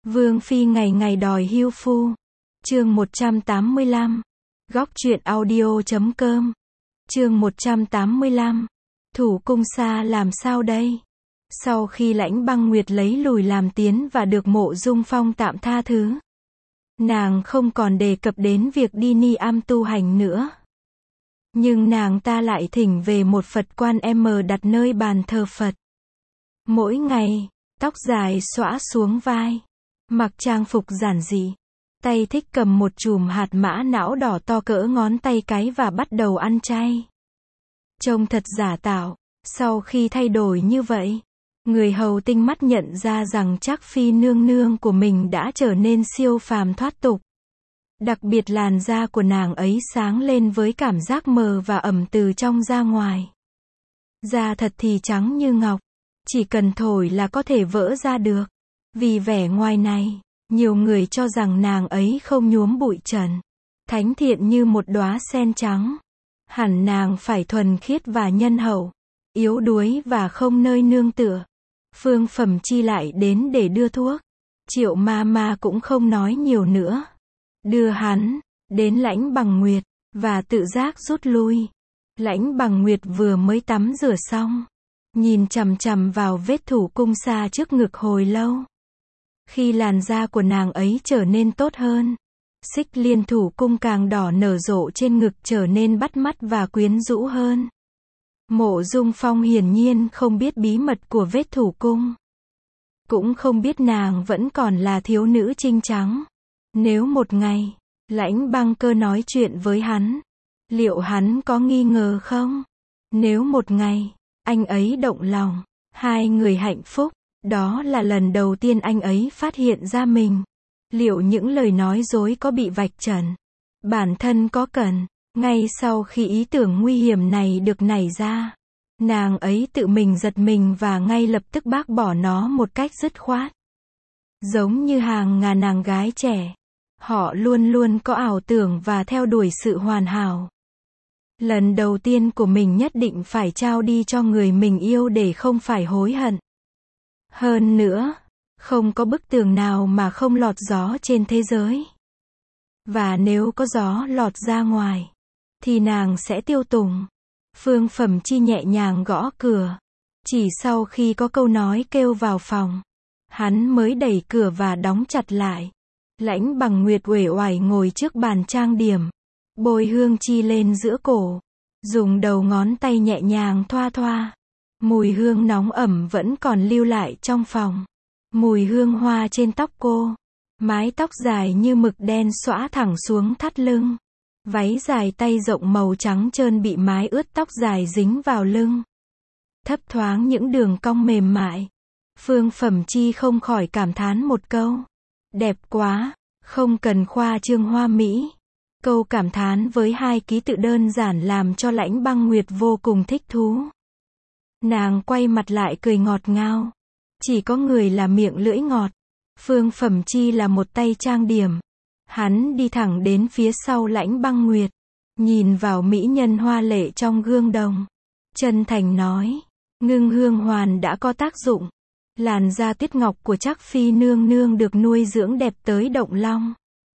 Vương phi ngày ngày đòi hưu phu. Chương 185. Góc truyện audio.com. Chương 185. Thủ cung xa làm sao đây? Sau khi Lãnh Băng Nguyệt lấy lùi làm tiến và được Mộ Dung Phong tạm tha thứ, nàng không còn đề cập đến việc đi Ni Am tu hành nữa. Nhưng nàng ta lại thỉnh về một Phật quan đặt nơi bàn thờ Phật. Mỗi ngày, tóc dài xõa xuống vai, mặc trang phục giản dị, tay thích cầm một chùm hạt mã não đỏ to cỡ ngón tay cái và bắt đầu ăn chay. Trông thật giả tạo. Sau khi thay đổi như vậy, người hầu tinh mắt nhận ra rằng Trác Phi nương nương của mình đã trở nên siêu phàm thoát tục. Đặc biệt làn da của nàng ấy sáng lên với cảm giác mờ và ẩm từ trong ra ngoài. Da thật thì trắng như ngọc, chỉ cần thổi là có thể vỡ ra được. Vì vẻ ngoài này, nhiều người cho rằng nàng ấy không nhuốm bụi trần, thánh thiện như một đóa sen trắng. Hẳn nàng phải thuần khiết và nhân hậu, yếu đuối và không nơi nương tựa. Phương Phẩm Chi lại đến để đưa thuốc. Triệu ma cũng không nói nhiều nữa, đưa hắn đến Lãnh Bằng Nguyệt và tự giác rút lui. Lãnh Bằng Nguyệt vừa mới tắm rửa xong, nhìn chằm chằm vào vết thủ cung xa trước ngực hồi lâu. Khi làn da của nàng ấy trở nên tốt hơn, xích liên thủ cung càng đỏ nở rộ trên ngực trở nên bắt mắt và quyến rũ hơn. Mộ Dung Phong hiển nhiên không biết bí mật của vết thủ cung, cũng không biết nàng vẫn còn là thiếu nữ trinh trắng. Nếu một ngày, Lãnh Băng Cơ nói chuyện với hắn, liệu hắn có nghi ngờ không? Nếu một ngày, anh ấy động lòng, hai người hạnh phúc, đó là lần đầu tiên anh ấy phát hiện ra mình. Liệu những lời nói dối có bị vạch trần? Bản thân có cần? Ngay sau khi ý tưởng nguy hiểm này được nảy ra, nàng ấy tự mình giật mình và ngay lập tức bác bỏ nó một cách dứt khoát. Giống như hàng ngàn nàng gái trẻ, họ luôn luôn có ảo tưởng và theo đuổi sự hoàn hảo. Lần đầu tiên của mình nhất định phải trao đi cho người mình yêu để không phải hối hận. Hơn nữa, không có bức tường nào mà không lọt gió trên thế giới. Và nếu có gió lọt ra ngoài, thì nàng sẽ tiêu tùng. Phương Phẩm Chi nhẹ nhàng gõ cửa. Chỉ sau khi có câu nói kêu vào phòng, hắn mới đẩy cửa và đóng chặt lại. Lãnh Bằng Nguyệt uể oải ngồi trước bàn trang điểm, bôi hương chi lên giữa cổ, dùng đầu ngón tay nhẹ nhàng thoa thoa. Mùi hương nóng ẩm vẫn còn lưu lại trong phòng. Mùi hương hoa trên tóc cô. Mái tóc dài như mực đen xõa thẳng xuống thắt lưng. Váy dài tay rộng màu trắng trơn bị mái ướt tóc dài dính vào lưng, thấp thoáng những đường cong mềm mại. Phương Phẩm Chi không khỏi cảm thán một câu: đẹp quá, không cần khoa trương hoa mỹ. Câu cảm thán với hai ký tự đơn giản làm cho Lãnh Băng Nguyệt vô cùng thích thú. Nàng quay mặt lại cười ngọt ngào. Chỉ có người là miệng lưỡi ngọt. Phương Phẩm Chi là một tay trang điểm. Hắn đi thẳng đến phía sau Lãnh Băng Nguyệt, nhìn vào mỹ nhân hoa lệ trong gương đồng, chân thành nói: ngưng hương hoàn đã có tác dụng. Làn da tuyết ngọc của Trác Phi nương nương được nuôi dưỡng đẹp tới động long,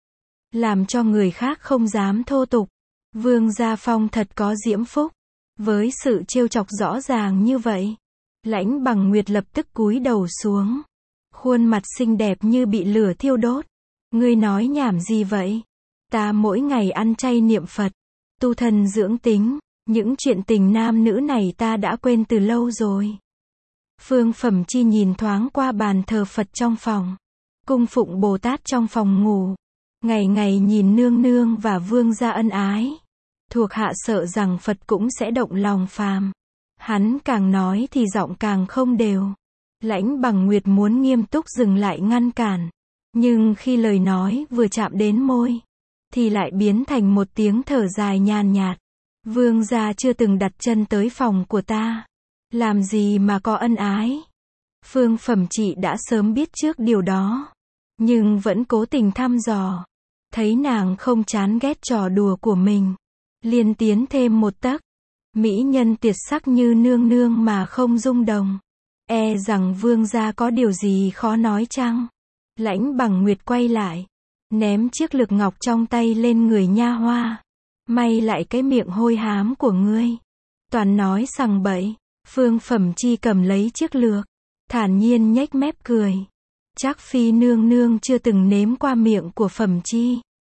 làm cho người khác không dám thô tục. Vương Gia Phong thật có diễm phúc. Với sự trêu chọc rõ ràng như vậy, Lãnh Bằng Nguyệt lập tức cúi đầu xuống, khuôn mặt xinh đẹp như bị lửa thiêu đốt. Ngươi nói nhảm gì vậy? Ta mỗi ngày ăn chay niệm Phật, tu thân dưỡng tính, những chuyện tình nam nữ này ta đã quên từ lâu rồi. Phương Phẩm Chi nhìn thoáng qua bàn thờ Phật trong phòng, cung phụng Bồ Tát trong phòng ngủ, ngày ngày nhìn nương nương và vương gia ân ái, thuộc hạ sợ rằng Phật cũng sẽ động lòng phàm. Hắn càng nói thì giọng càng không đều. Lãnh Bằng Nguyệt muốn nghiêm túc dừng lại ngăn cản, nhưng khi lời nói vừa chạm đến môi, thì lại biến thành một tiếng thở dài nhàn nhạt. Vương gia chưa từng đặt chân tới phòng của ta, làm gì mà có ân ái. Phương Phẩm Chị đã sớm biết trước điều đó, nhưng vẫn cố tình thăm dò. Thấy nàng không chán ghét trò đùa của mình, liền tiến thêm một tấc. Mỹ nhân tuyệt sắc như nương nương mà không rung động, e rằng vương gia có điều gì khó nói chăng? Lãnh Bằng Nguyệt quay lại, ném chiếc lược ngọc trong tay lên người nha hoa. May lại cái miệng hôi hám của ngươi. Toàn nói sằng bậy. Phương Phẩm Chi cầm lấy chiếc lược, thản nhiên nhếch mép cười. Chắc Phi nương nương chưa từng nếm qua miệng của Phẩm Chi.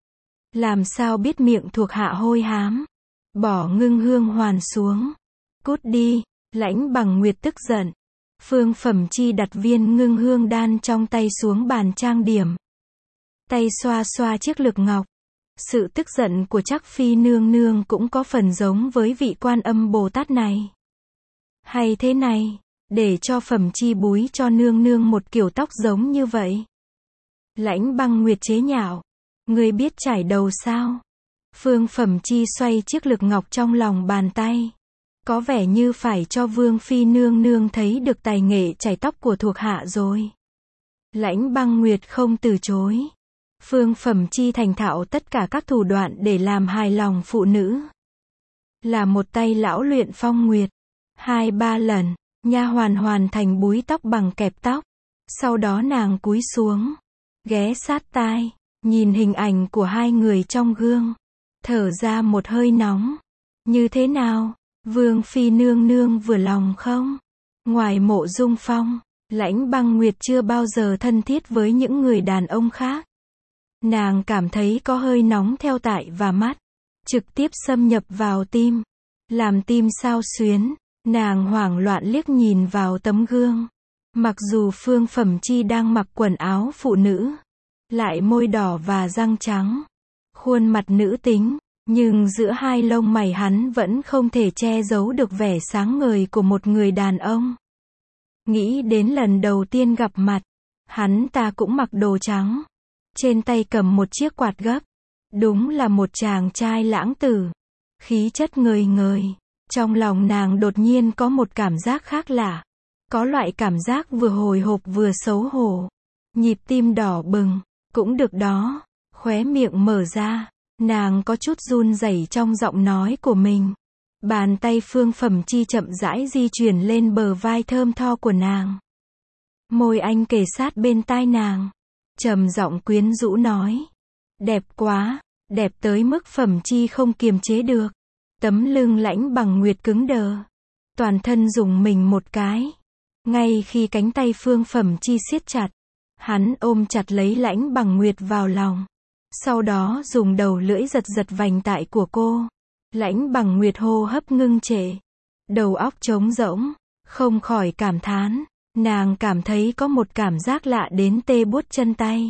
Làm sao biết miệng thuộc hạ hôi hám. Bỏ Ngưng Hương Hoàn xuống. Cút đi. Lãnh Bằng Nguyệt tức giận. Phương Phẩm Chi đặt viên ngưng hương đan trong tay xuống bàn trang điểm. Tay xoa xoa chiếc lược ngọc. Sự tức giận của Trác Phi nương nương cũng có phần giống với vị Quan Âm Bồ Tát này. Hay thế này, để cho Phẩm Chi búi cho nương nương một kiểu tóc giống như vậy. Lãnh Băng Nguyệt chế nhạo. Ngươi biết chải đầu sao? Phương Phẩm Chi xoay chiếc lược ngọc trong lòng bàn tay. Có vẻ như phải cho Vương Phi nương nương thấy được tài nghệ chải tóc của thuộc hạ rồi. Lãnh Băng Nguyệt không từ chối. Phương Phẩm Chi thành thạo tất cả các thủ đoạn để làm hài lòng phụ nữ. Là một tay lão luyện phong nguyệt. 2-3 lần, nha hoàn hoàn thành búi tóc bằng kẹp tóc. Sau đó nàng cúi xuống, ghé sát tai, nhìn hình ảnh của hai người trong gương. Thở ra một hơi nóng. Như thế nào? Vương Phi nương nương vừa lòng không? Ngoài Mộ Dung Phong, Lãnh Băng Nguyệt chưa bao giờ thân thiết với những người đàn ông khác. Nàng cảm thấy có hơi nóng theo tại và mắt, trực tiếp xâm nhập vào tim, làm tim xao xuyến. Nàng hoảng loạn liếc nhìn vào tấm gương. Mặc dù Phương Phẩm Chi đang mặc quần áo phụ nữ, lại môi đỏ và răng trắng, khuôn mặt nữ tính, nhưng giữa hai lông mày hắn vẫn không thể che giấu được vẻ sáng ngời của một người đàn ông. Nghĩ đến lần đầu tiên gặp mặt, hắn ta cũng mặc đồ trắng, trên tay cầm một chiếc quạt gấp. Đúng là một chàng trai lãng tử, khí chất ngời ngời. Trong lòng nàng đột nhiên có một cảm giác khác lạ. Có loại cảm giác vừa hồi hộp vừa xấu hổ. Nhịp tim đỏ bừng. Cũng được đó. Khóe miệng mở ra. Nàng có chút run rẩy trong giọng nói của mình. Bàn tay Phương Phẩm Chi chậm rãi di chuyển lên bờ vai thơm tho của nàng. Môi anh kề sát bên tai nàng. Trầm giọng quyến rũ nói. Đẹp quá. Đẹp tới mức Phẩm Chi không kiềm chế được. Tấm lưng Lãnh Bằng Nguyệt cứng đờ. Toàn thân rùng mình một cái. Ngay khi cánh tay Phương Phẩm Chi siết chặt, hắn ôm chặt lấy Lãnh Bằng Nguyệt vào lòng. Sau đó dùng đầu lưỡi giật giật vành tai của cô. Lãnh Bằng Nguyệt hô hấp ngưng trệ. Đầu óc trống rỗng. Không khỏi cảm thán. Nàng cảm thấy có một cảm giác lạ đến tê buốt chân tay.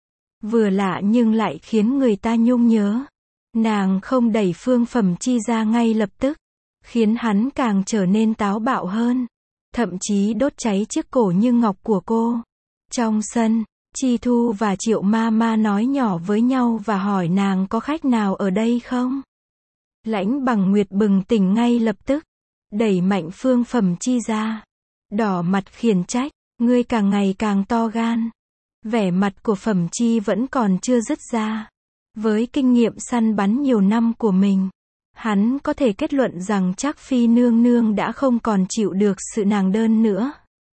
Vừa lạ nhưng lại khiến người ta nhung nhớ. Nàng không đẩy Phương Phẩm Chi ra ngay lập tức, khiến hắn càng trở nên táo bạo hơn, thậm chí đốt cháy chiếc cổ như ngọc của cô. Trong sân, Chi Thu và Triệu Ma Ma nói nhỏ với nhau và hỏi nàng có khách nào ở đây không. Lãnh Bằng Nguyệt bừng tỉnh ngay lập tức, đẩy mạnh Phương Phẩm Chi ra, đỏ mặt khiển trách, ngươi càng ngày càng to gan. Vẻ mặt của Phẩm Chi vẫn còn chưa dứt ra. Với kinh nghiệm săn bắn nhiều năm của mình, hắn có thể kết luận rằng Trác Phi nương nương đã không còn chịu được sự nàng đơn nữa.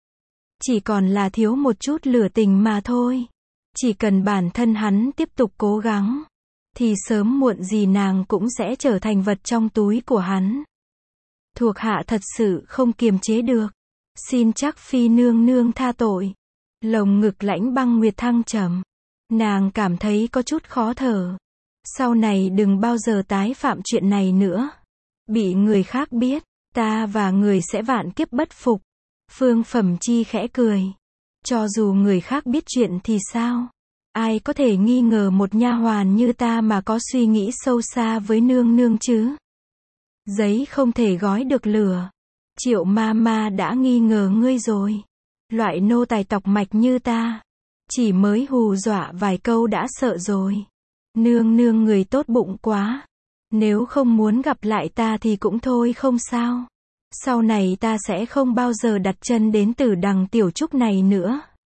Chỉ còn là thiếu một chút lửa tình mà thôi. Chỉ cần bản thân hắn tiếp tục cố gắng, thì sớm muộn gì nàng cũng sẽ trở thành vật trong túi của hắn. Thuộc hạ thật sự không kiềm chế được. Xin Trác Phi nương nương tha tội. Lồng ngực Lãnh Băng Nguyệt thăng trầm. Nàng cảm thấy có chút khó thở. Sau này đừng bao giờ tái phạm chuyện này nữa. Bị người khác biết, ta và người sẽ vạn kiếp bất phục. Phương Phẩm Chi khẽ cười. Cho dù người khác biết chuyện thì sao? Ai có thể nghi ngờ một nha hoàn như ta mà có suy nghĩ sâu xa với nương nương chứ? Giấy không thể gói được lửa. Triệu Ma Ma đã nghi ngờ ngươi rồi. Loại nô tài tọc mạch như ta, chỉ mới hù dọa vài câu đã sợ rồi. Nương nương người tốt bụng quá. Nếu không muốn gặp lại ta thì cũng thôi không sao. Sau này ta sẽ không bao giờ đặt chân đến Tử Đằng Tiểu Trúc này nữa.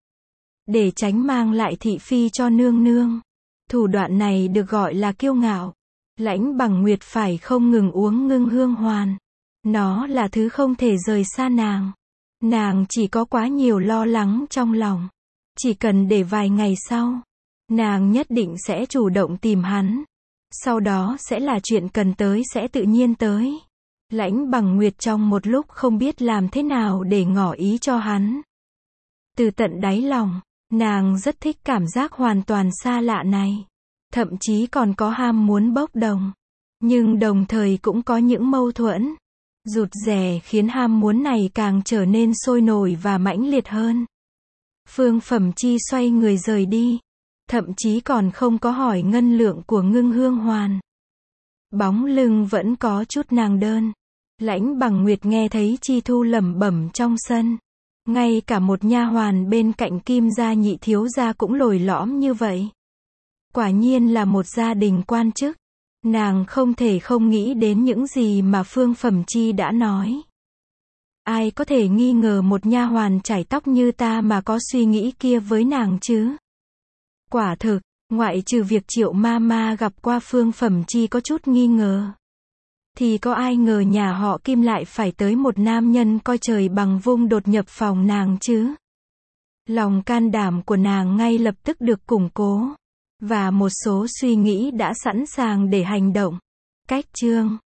Để tránh mang lại thị phi cho nương nương. Thủ đoạn này được gọi là kiêu ngạo. Lãnh Bằng Nguyệt phải không ngừng uống ngưng hương hoàn. Nó là thứ không thể rời xa nàng. Nàng chỉ có quá nhiều lo lắng trong lòng. Chỉ cần để vài ngày sau, nàng nhất định sẽ chủ động tìm hắn. Sau đó sẽ là chuyện cần tới sẽ tự nhiên tới. Lãnh Bằng Nguyệt trong một lúc không biết làm thế nào để ngỏ ý cho hắn. Từ tận đáy lòng, nàng rất thích cảm giác hoàn toàn xa lạ này. Thậm chí còn có ham muốn bốc đồng. Nhưng đồng thời cũng có những mâu thuẫn, rụt rè khiến ham muốn này càng trở nên sôi nổi và mãnh liệt hơn. Phương Phẩm Chi xoay người rời đi. Thậm chí còn không có hỏi ngân lượng của Ngưng Hương Hoàn. Bóng lưng vẫn có chút nàng đơn. Lãnh Bằng Nguyệt nghe thấy Chi Thu lẩm bẩm trong sân. Ngay cả một nha hoàn bên cạnh Kim gia nhị thiếu gia cũng lồi lõm như vậy. Quả nhiên là một gia đình quan chức. Nàng không thể không nghĩ đến những gì mà Phương Phẩm Chi đã nói. Ai có thể nghi ngờ một nha hoàn chải tóc như ta mà có suy nghĩ kia với nàng chứ? Quả thực, ngoại trừ việc Triệu Mama gặp qua Phương Phẩm Chi có chút nghi ngờ, thì có ai ngờ nhà họ Kim lại phải tới một nam nhân coi trời bằng vung đột nhập phòng nàng chứ? Lòng can đảm của nàng ngay lập tức được củng cố, và một số suy nghĩ đã sẵn sàng để hành động. Cách chương